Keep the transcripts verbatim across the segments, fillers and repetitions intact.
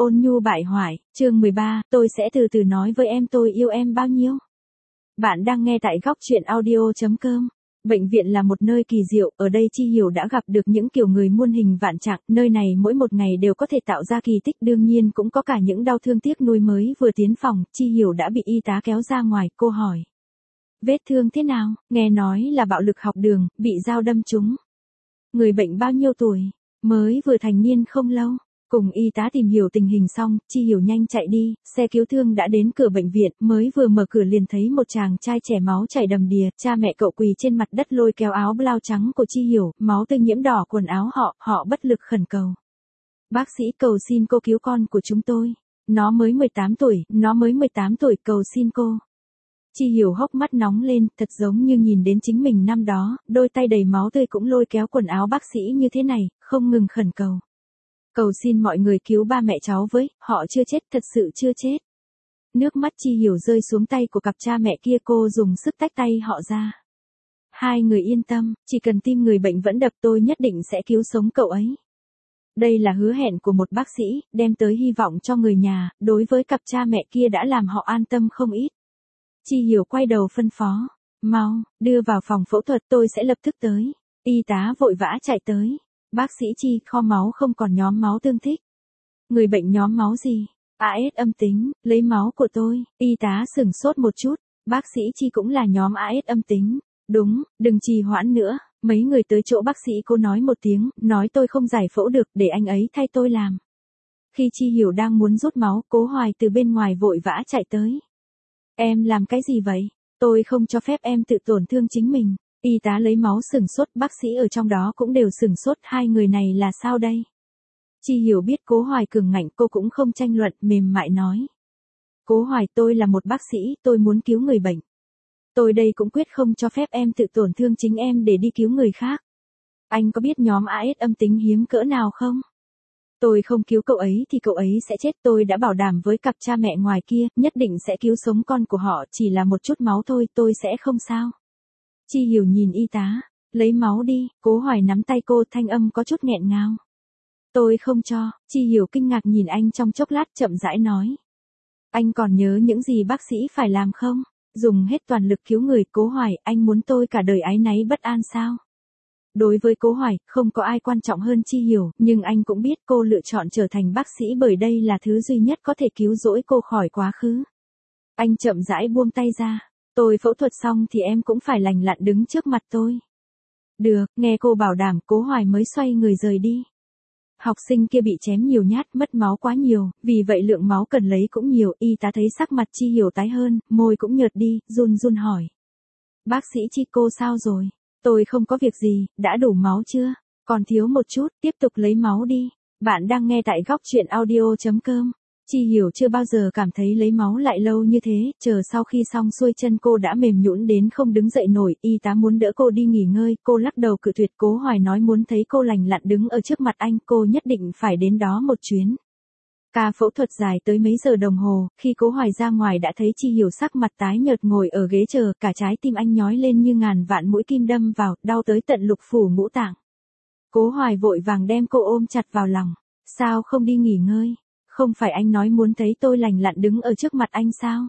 Ôn nhu bại hoại, chương mười ba, tôi sẽ từ từ nói với em tôi yêu em bao nhiêu. Bạn đang nghe tại góc truyện audio chấm com. Bệnh viện là một nơi kỳ diệu, ở đây Chi Hiểu đã gặp được những kiểu người muôn hình vạn trạng, nơi này mỗi một ngày đều có thể tạo ra kỳ tích, đương nhiên cũng có cả những đau thương tiếc nuối. Mới vừa tiến phòng, Chi Hiểu đã bị y tá kéo ra ngoài, cô hỏi. Vết thương thế nào, nghe nói là bạo lực học đường, bị dao đâm trúng. Người bệnh bao nhiêu tuổi, mới vừa thành niên không lâu. Cùng y tá tìm hiểu tình hình xong, Chi Hiểu nhanh chạy đi, xe cứu thương đã đến cửa bệnh viện, mới vừa mở cửa liền thấy một chàng trai trẻ máu chảy đầm đìa, cha mẹ cậu quỳ trên mặt đất lôi kéo áo blau trắng của Chi Hiểu, máu tươi nhiễm đỏ quần áo họ, họ bất lực khẩn cầu. Bác sĩ cầu xin cô cứu con của chúng tôi, nó mới mười tám tuổi, nó mới mười tám tuổi, cầu xin cô. Chi Hiểu hốc mắt nóng lên, thật giống như nhìn đến chính mình năm đó, đôi tay đầy máu tươi cũng lôi kéo quần áo bác sĩ như thế này, không ngừng khẩn cầu. Cầu xin mọi người cứu ba mẹ cháu với, họ chưa chết, thật sự chưa chết. Nước mắt Chi Hiểu rơi xuống tay của cặp cha mẹ kia, cô dùng sức tách tay họ ra. Hai người yên tâm, chỉ cần tim người bệnh vẫn đập tôi nhất định sẽ cứu sống cậu ấy. Đây là hứa hẹn của một bác sĩ, đem tới hy vọng cho người nhà, đối với cặp cha mẹ kia đã làm họ an tâm không ít. Chi Hiểu quay đầu phân phó, mau, đưa vào phòng phẫu thuật, tôi sẽ lập tức tới. Y tá vội vã chạy tới. Bác sĩ Chi, kho máu không còn nhóm máu tương thích. Người bệnh nhóm máu gì? a ét âm tính, lấy máu của tôi. Y tá sửng sốt một chút, bác sĩ Chi cũng là nhóm a ét âm tính. Đúng, đừng trì hoãn nữa. Mấy người tới chỗ bác sĩ cô nói một tiếng, nói tôi không giải phẫu được, để anh ấy thay tôi làm. Khi Chi Hiểu đang muốn rút máu, Cố Hoài từ bên ngoài vội vã chạy tới. Em làm cái gì vậy? Tôi không cho phép em tự tổn thương chính mình. Y tá lấy máu sửng sốt, bác sĩ ở trong đó cũng đều sửng sốt, hai người này là sao đây? Chi Hiểu biết Cố Hoài cường ngạnh, cô cũng không tranh luận, mềm mại nói. Cố Hoài, tôi là một bác sĩ, tôi muốn cứu người bệnh. Tôi đây cũng quyết không cho phép em tự tổn thương chính em để đi cứu người khác. Anh có biết nhóm a ét âm tính hiếm cỡ nào không? Tôi không cứu cậu ấy thì cậu ấy sẽ chết, tôi đã bảo đảm với cặp cha mẹ ngoài kia, nhất định sẽ cứu sống con của họ, chỉ là một chút máu thôi, tôi sẽ không sao. Chi Hiểu nhìn y tá, lấy máu đi. Cố Hoài nắm tay cô, thanh âm có chút nghẹn ngào. Tôi không cho. Chi Hiểu kinh ngạc nhìn anh trong chốc lát, chậm rãi nói. Anh còn nhớ những gì bác sĩ phải làm không? Dùng hết toàn lực cứu người. Cố Hoài, anh muốn tôi cả đời áy náy bất an sao? Đối với Cố Hoài, không có ai quan trọng hơn Chi Hiểu, nhưng anh cũng biết cô lựa chọn trở thành bác sĩ bởi đây là thứ duy nhất có thể cứu rỗi cô khỏi quá khứ. Anh chậm rãi buông tay ra. Tôi phẫu thuật xong thì em cũng phải lành lặn đứng trước mặt tôi. Được, nghe cô bảo đảm, Cố Hoài mới xoay người rời đi. Học sinh kia bị chém nhiều nhát, mất máu quá nhiều, vì vậy lượng máu cần lấy cũng nhiều. Y tá thấy sắc mặt Chi Hiểu tái hơn, môi cũng nhợt đi, run run hỏi. Bác sĩ Chi, cô sao rồi? Tôi không có việc gì, đã đủ máu chưa? Còn thiếu một chút, tiếp tục lấy máu đi. Bạn đang nghe tại góc truyện audio chấm com. Chi Hiểu chưa bao giờ cảm thấy lấy máu lại lâu như thế, chờ sau khi xong xuôi chân cô đã mềm nhũn đến không đứng dậy nổi, y tá muốn đỡ cô đi nghỉ ngơi, cô lắc đầu cự tuyệt. Cố Hoài nói muốn thấy cô lành lặn đứng ở trước mặt anh, cô nhất định phải đến đó một chuyến. Ca phẫu thuật dài tới mấy giờ đồng hồ, khi Cố Hoài ra ngoài đã thấy Chi Hiểu sắc mặt tái nhợt ngồi ở ghế chờ, cả trái tim anh nhói lên như ngàn vạn mũi kim đâm vào, đau tới tận lục phủ ngũ tạng. Cố Hoài vội vàng đem cô ôm chặt vào lòng. Sao không đi nghỉ ngơi? Không phải anh nói muốn thấy tôi lành lặn đứng ở trước mặt anh sao?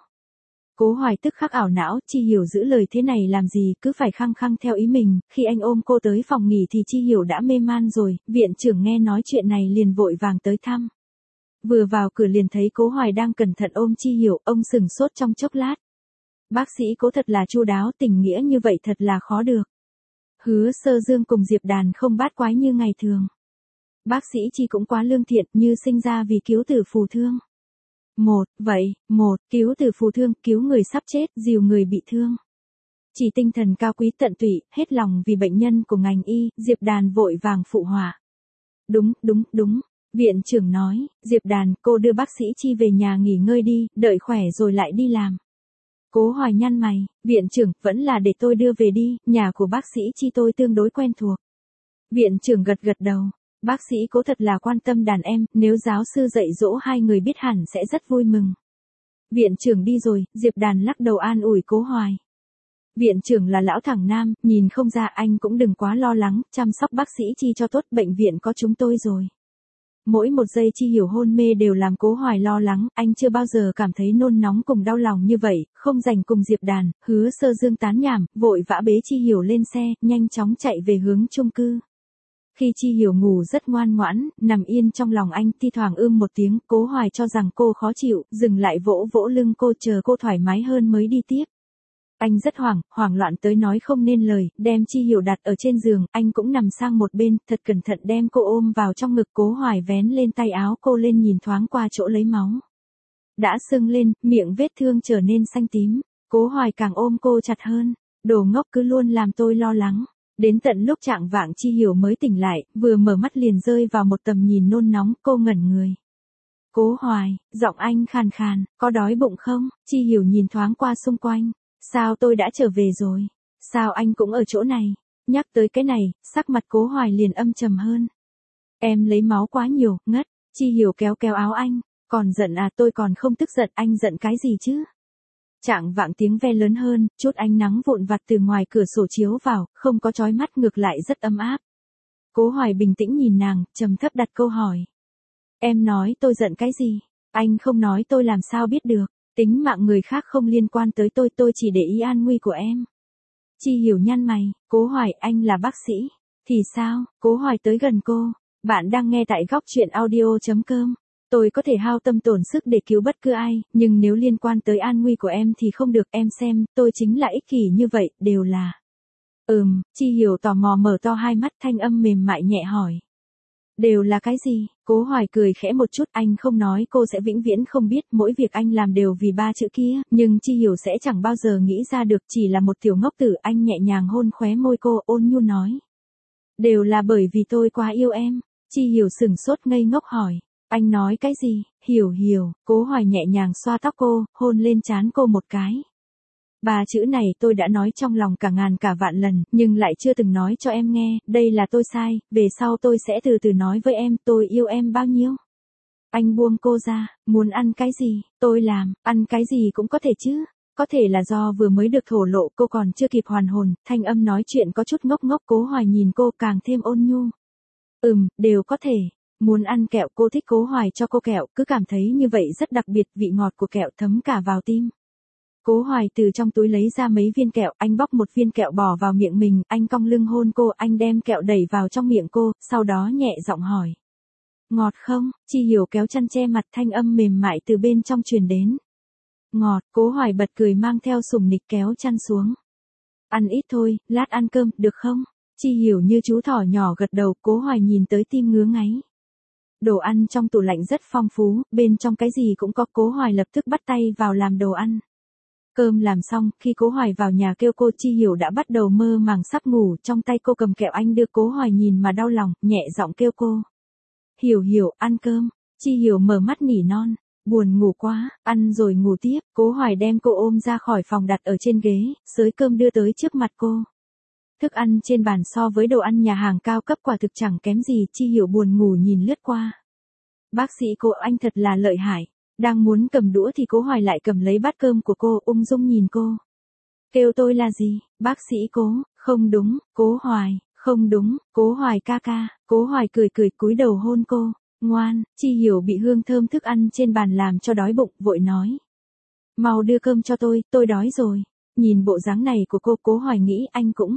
Cố Hoài tức khắc ảo não, Chi Hiểu giữ lời thế này làm gì, cứ phải khăng khăng theo ý mình. Khi anh ôm cô tới phòng nghỉ thì Chi Hiểu đã mê man rồi, viện trưởng nghe nói chuyện này liền vội vàng tới thăm. Vừa vào cửa liền thấy Cố Hoài đang cẩn thận ôm Chi Hiểu, ông sừng sốt trong chốc lát. Bác sĩ Cố thật là chu đáo, tình nghĩa như vậy thật là khó được. Hứa Sơ Dương cùng Diệp Đàn không bát quái như ngày thường. Bác sĩ Chi cũng quá lương thiện, như sinh ra vì cứu tử phù thương. Một, vậy, một, cứu tử phù thương, cứu người sắp chết, dìu người bị thương. Chỉ tinh thần cao quý tận tụy, hết lòng vì bệnh nhân của ngành y, Diệp Đàn vội vàng phụ họa. Đúng, đúng, đúng. Viện trưởng nói, Diệp Đàn, cô đưa bác sĩ Chi về nhà nghỉ ngơi đi, đợi khỏe rồi lại đi làm. Cố Hoài nhăn mày, viện trưởng, vẫn là để tôi đưa về đi, nhà của bác sĩ Chi tôi tương đối quen thuộc. Viện trưởng gật gật đầu, bác sĩ Cố thật là quan tâm đàn em, nếu giáo sư dạy dỗ hai người biết hẳn sẽ rất vui mừng. Viện trưởng đi rồi, Diệp Đàn lắc đầu an ủi Cố Hoài. Viện trưởng là lão thẳng nam, nhìn không ra, anh cũng đừng quá lo lắng, chăm sóc bác sĩ Chi cho tốt, bệnh viện có chúng tôi rồi. Mỗi một giây Chi Hiểu hôn mê đều làm Cố Hoài lo lắng, anh chưa bao giờ cảm thấy nôn nóng cùng đau lòng như vậy, không rảnh cùng Diệp Đàn, Hứa Sơ Dương tán nhảm, vội vã bế Chi Hiểu lên xe, nhanh chóng chạy về hướng chung cư. Khi Chi Hiểu ngủ rất ngoan ngoãn, nằm yên trong lòng anh, thi thoảng ưm một tiếng, Cố Hoài cho rằng cô khó chịu, dừng lại vỗ vỗ lưng cô chờ cô thoải mái hơn mới đi tiếp. Anh rất hoảng, hoảng loạn tới nói không nên lời, đem Chi Hiểu đặt ở trên giường, anh cũng nằm sang một bên, thật cẩn thận đem cô ôm vào trong ngực. Cố Hoài vén lên tay áo cô lên nhìn thoáng qua chỗ lấy máu. Đã sưng lên, miệng vết thương trở nên xanh tím, Cố Hoài càng ôm cô chặt hơn, đồ ngốc cứ luôn làm tôi lo lắng. Đến tận lúc chạng vạng Chi Hiểu mới tỉnh lại, vừa mở mắt liền rơi vào một tầm nhìn nôn nóng, cô ngẩn người. Cố Hoài, giọng anh khàn khàn, có đói bụng không? Chi Hiểu nhìn thoáng qua xung quanh. Sao tôi đã trở về rồi? Sao anh cũng ở chỗ này? Nhắc tới cái này, sắc mặt Cố Hoài liền âm trầm hơn. Em lấy máu quá nhiều, ngất. Chi Hiểu kéo kéo áo anh. Còn giận à? Tôi còn không tức giận, anh giận cái gì chứ? Chạng vạng tiếng ve lớn hơn, chút ánh nắng vụn vặt từ ngoài cửa sổ chiếu vào, không có chói mắt, ngược lại rất ấm áp. Cố Hoài bình tĩnh nhìn nàng, trầm thấp đặt câu hỏi. Em nói tôi giận cái gì? Anh không nói tôi làm sao biết được? Tính mạng người khác không liên quan tới tôi, tôi chỉ để ý an nguy của em. Chi Hiểu nhăn mày, Cố Hoài, anh là bác sĩ. Thì sao? Cố Hoài tới gần cô. Bạn đang nghe tại góc truyện audio chấm com. Tôi có thể hao tâm tổn sức để cứu bất cứ ai, nhưng nếu liên quan tới an nguy của em thì không được. Em xem, tôi chính là ích kỷ như vậy, đều là. Ừm, Chi Hiểu tò mò mở to hai mắt, thanh âm mềm mại nhẹ hỏi. Đều là cái gì? Cố Hoài cười khẽ một chút, anh không nói cô sẽ vĩnh viễn không biết, mỗi việc anh làm đều vì ba chữ kia, nhưng Chi Hiểu sẽ chẳng bao giờ nghĩ ra được, chỉ là một tiểu ngốc tử. Anh nhẹ nhàng hôn khóe môi cô, ôn nhu nói. Đều là bởi vì tôi quá yêu em. Chi Hiểu sừng sốt ngây ngốc hỏi. Anh nói cái gì? Hiểu Hiểu, Cố Hoài nhẹ nhàng xoa tóc cô, hôn lên trán cô một cái. Ba chữ này tôi đã nói trong lòng cả ngàn cả vạn lần, nhưng lại chưa từng nói cho em nghe, đây là tôi sai, về sau tôi sẽ từ từ nói với em, tôi yêu em bao nhiêu. Anh buông cô ra, muốn ăn cái gì, tôi làm, ăn cái gì cũng có thể chứ. Có thể là do vừa mới được thổ lộ, cô còn chưa kịp hoàn hồn, thanh âm nói chuyện có chút ngốc ngốc. Cố Hoài nhìn cô càng thêm ôn nhu. Ừm, đều có thể. Muốn ăn kẹo, cô thích Cố Hoài cho cô kẹo, cứ cảm thấy như vậy rất đặc biệt, vị ngọt của kẹo thấm cả vào tim. Cố Hoài từ trong túi lấy ra mấy viên kẹo, anh bóc một viên kẹo bỏ vào miệng mình, anh cong lưng hôn cô, anh đem kẹo đẩy vào trong miệng cô, sau đó nhẹ giọng hỏi. Ngọt không? Chi Hiểu kéo chăn che mặt, thanh âm mềm mại từ bên trong truyền đến. Ngọt, Cố Hoài bật cười mang theo sủng nịch kéo chăn xuống. Ăn ít thôi, lát ăn cơm, được không? Chi Hiểu như chú thỏ nhỏ gật đầu. Cố Hoài nhìn tới tim ngứa ngáy. Đồ ăn trong tủ lạnh rất phong phú, bên trong cái gì cũng có. Cố Hoài lập tức bắt tay vào làm đồ ăn. Cơm làm xong, khi Cố Hoài vào nhà kêu cô, Chi Hiểu đã bắt đầu mơ màng sắp ngủ, trong tay cô cầm kẹo anh đưa. Cố Hoài nhìn mà đau lòng, nhẹ giọng kêu cô. Hiểu Hiểu, ăn cơm. Chi Hiểu mở mắt nỉ non. Buồn ngủ quá, ăn rồi ngủ tiếp. Cố Hoài đem cô ôm ra khỏi phòng đặt ở trên ghế, xới cơm đưa tới trước mặt cô. Thức ăn trên bàn so với đồ ăn nhà hàng cao cấp quả thực chẳng kém gì. Chi Hiểu buồn ngủ nhìn lướt qua. Bác sĩ Cố, anh thật là lợi hại. Đang muốn cầm đũa thì Cố Hoài lại cầm lấy bát cơm của cô, ung dung nhìn cô. Kêu tôi là gì? Bác sĩ Cố, không đúng, Cố Hoài, không đúng, Cố Hoài ca ca. Cố Hoài cười cười cúi đầu hôn cô. Ngoan. Chi Hiểu bị hương thơm thức ăn trên bàn làm cho đói bụng, vội nói. Mau đưa cơm cho tôi, tôi đói rồi. Nhìn bộ dáng này của cô, Cố Hoài nghĩ anh cũng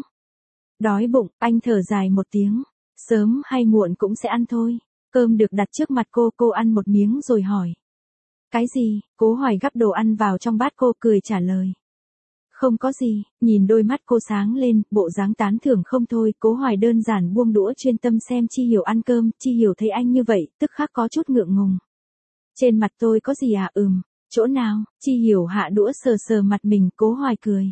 đói bụng. Anh thở dài một tiếng. Sớm hay muộn cũng sẽ ăn thôi. Cơm được đặt trước mặt cô, cô ăn một miếng rồi hỏi. Cái gì? Cố Hoài gắp đồ ăn vào trong bát cô, cười trả lời. Không có gì. Nhìn đôi mắt cô sáng lên, bộ dáng tán thưởng không thôi. Cố Hoài đơn giản buông đũa, chuyên tâm xem Chi Hiểu ăn cơm. Chi Hiểu thấy anh như vậy, tức khắc có chút ngượng ngùng. Trên mặt tôi có gì à? Ừm. Chỗ nào? Chi Hiểu hạ đũa sờ sờ mặt mình. Cố Hoài cười.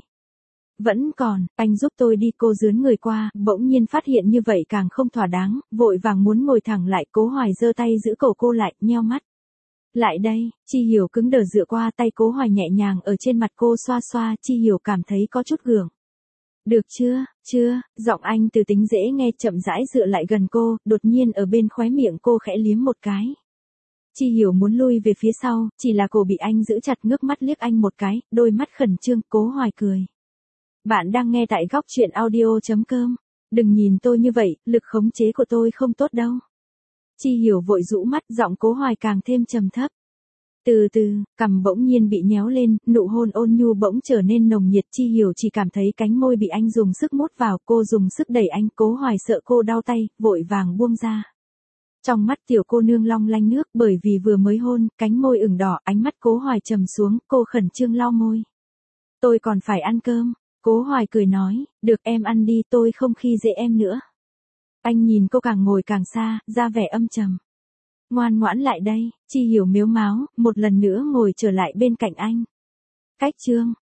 Vẫn còn, anh giúp tôi đi. Cô dướn người qua, bỗng nhiên phát hiện như vậy càng không thỏa đáng, vội vàng muốn ngồi thẳng lại. Cố Hoài giơ tay giữ cổ cô lại, nheo mắt. Lại đây. Chi Hiểu cứng đờ dựa qua, tay Cố Hoài nhẹ nhàng ở trên mặt cô xoa xoa. Chi Hiểu cảm thấy có chút gượng. Được chưa, chưa, giọng anh từ tính dễ nghe, chậm rãi dựa lại gần cô, đột nhiên ở bên khóe miệng cô khẽ liếm một cái. Chi Hiểu muốn lui về phía sau, chỉ là cổ bị anh giữ chặt, ngước mắt liếc anh một cái, đôi mắt khẩn trương. Cố Hoài cười. Bạn đang nghe tại góc truyện audio chấm com. Đừng nhìn tôi như vậy, lực khống chế của tôi không tốt đâu. Chi Hiểu vội rũ mắt, giọng Cố Hoài càng thêm trầm thấp. Từ từ, cằm bỗng nhiên bị nhéo lên, nụ hôn ôn nhu bỗng trở nên nồng nhiệt. Chi Hiểu chỉ cảm thấy cánh môi bị anh dùng sức mút vào, cô dùng sức đẩy anh, Cố Hoài sợ cô đau tay, vội vàng buông ra. Trong mắt tiểu cô nương long lanh nước, bởi vì vừa mới hôn, cánh môi ửng đỏ, ánh mắt Cố Hoài trầm xuống, cô khẩn trương lau môi. Tôi còn phải ăn cơm. Cố Hoài cười nói, được em ăn đi, tôi không khi dễ em nữa. Anh nhìn cô càng ngồi càng xa, ra vẻ âm trầm. Ngoan ngoãn lại đây. Chi Hiểu mếu máo, một lần nữa ngồi trở lại bên cạnh anh. Cách chương